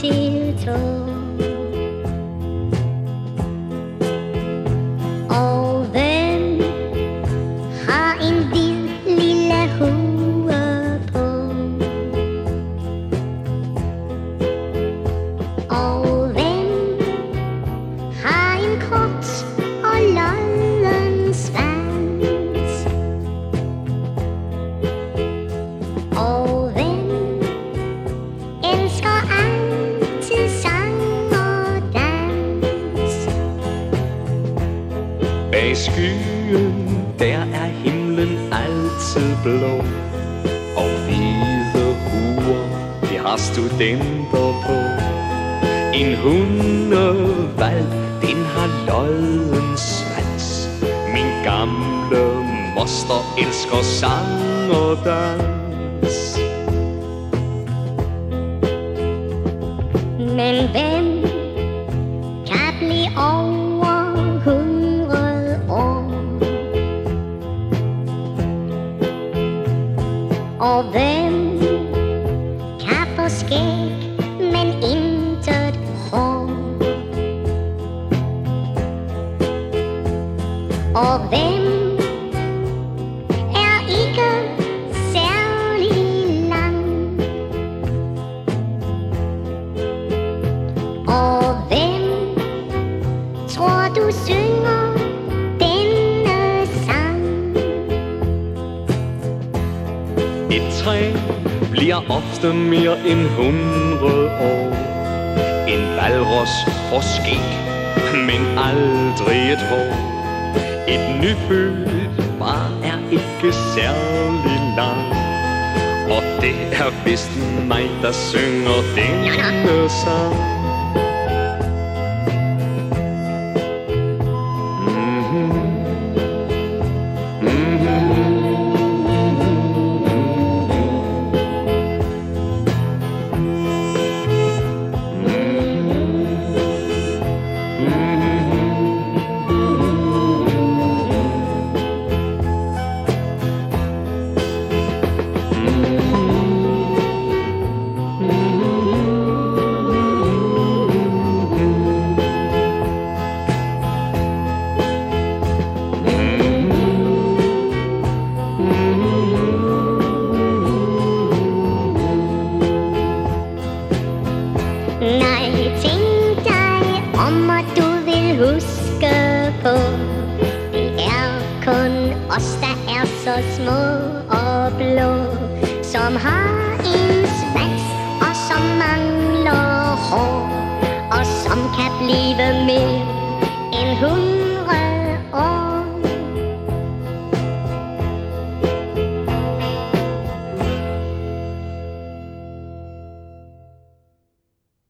mistletoe. Og hvem har en hvid lille hue på? Og hvem har en kort og lodden svans? Og hvem elsker altid sang og dans? Bag skyen, der er himlen altid blå, og hvide huer, de har studenter på. En hundevalg, den har lodden svans. Min gamle moster elsker sang og dans. Men hvem kan blive over 100 år? Og hvem kan få skæg, men intet hår? Og hvem er ikke særlig lang? Og hvem tror du synger denne sang? Et træ bliver ofte mere end 100 år. En hvalros får skæg, men aldrig et hår. Et nyfødt barn er ikke særlig lang, og det er vist mig, der synger denne sang. Nej, tænk dig om, og du vil huske på, det er kun os, der er så små og blå, som har en svans og som mangler hår, og som kan blive med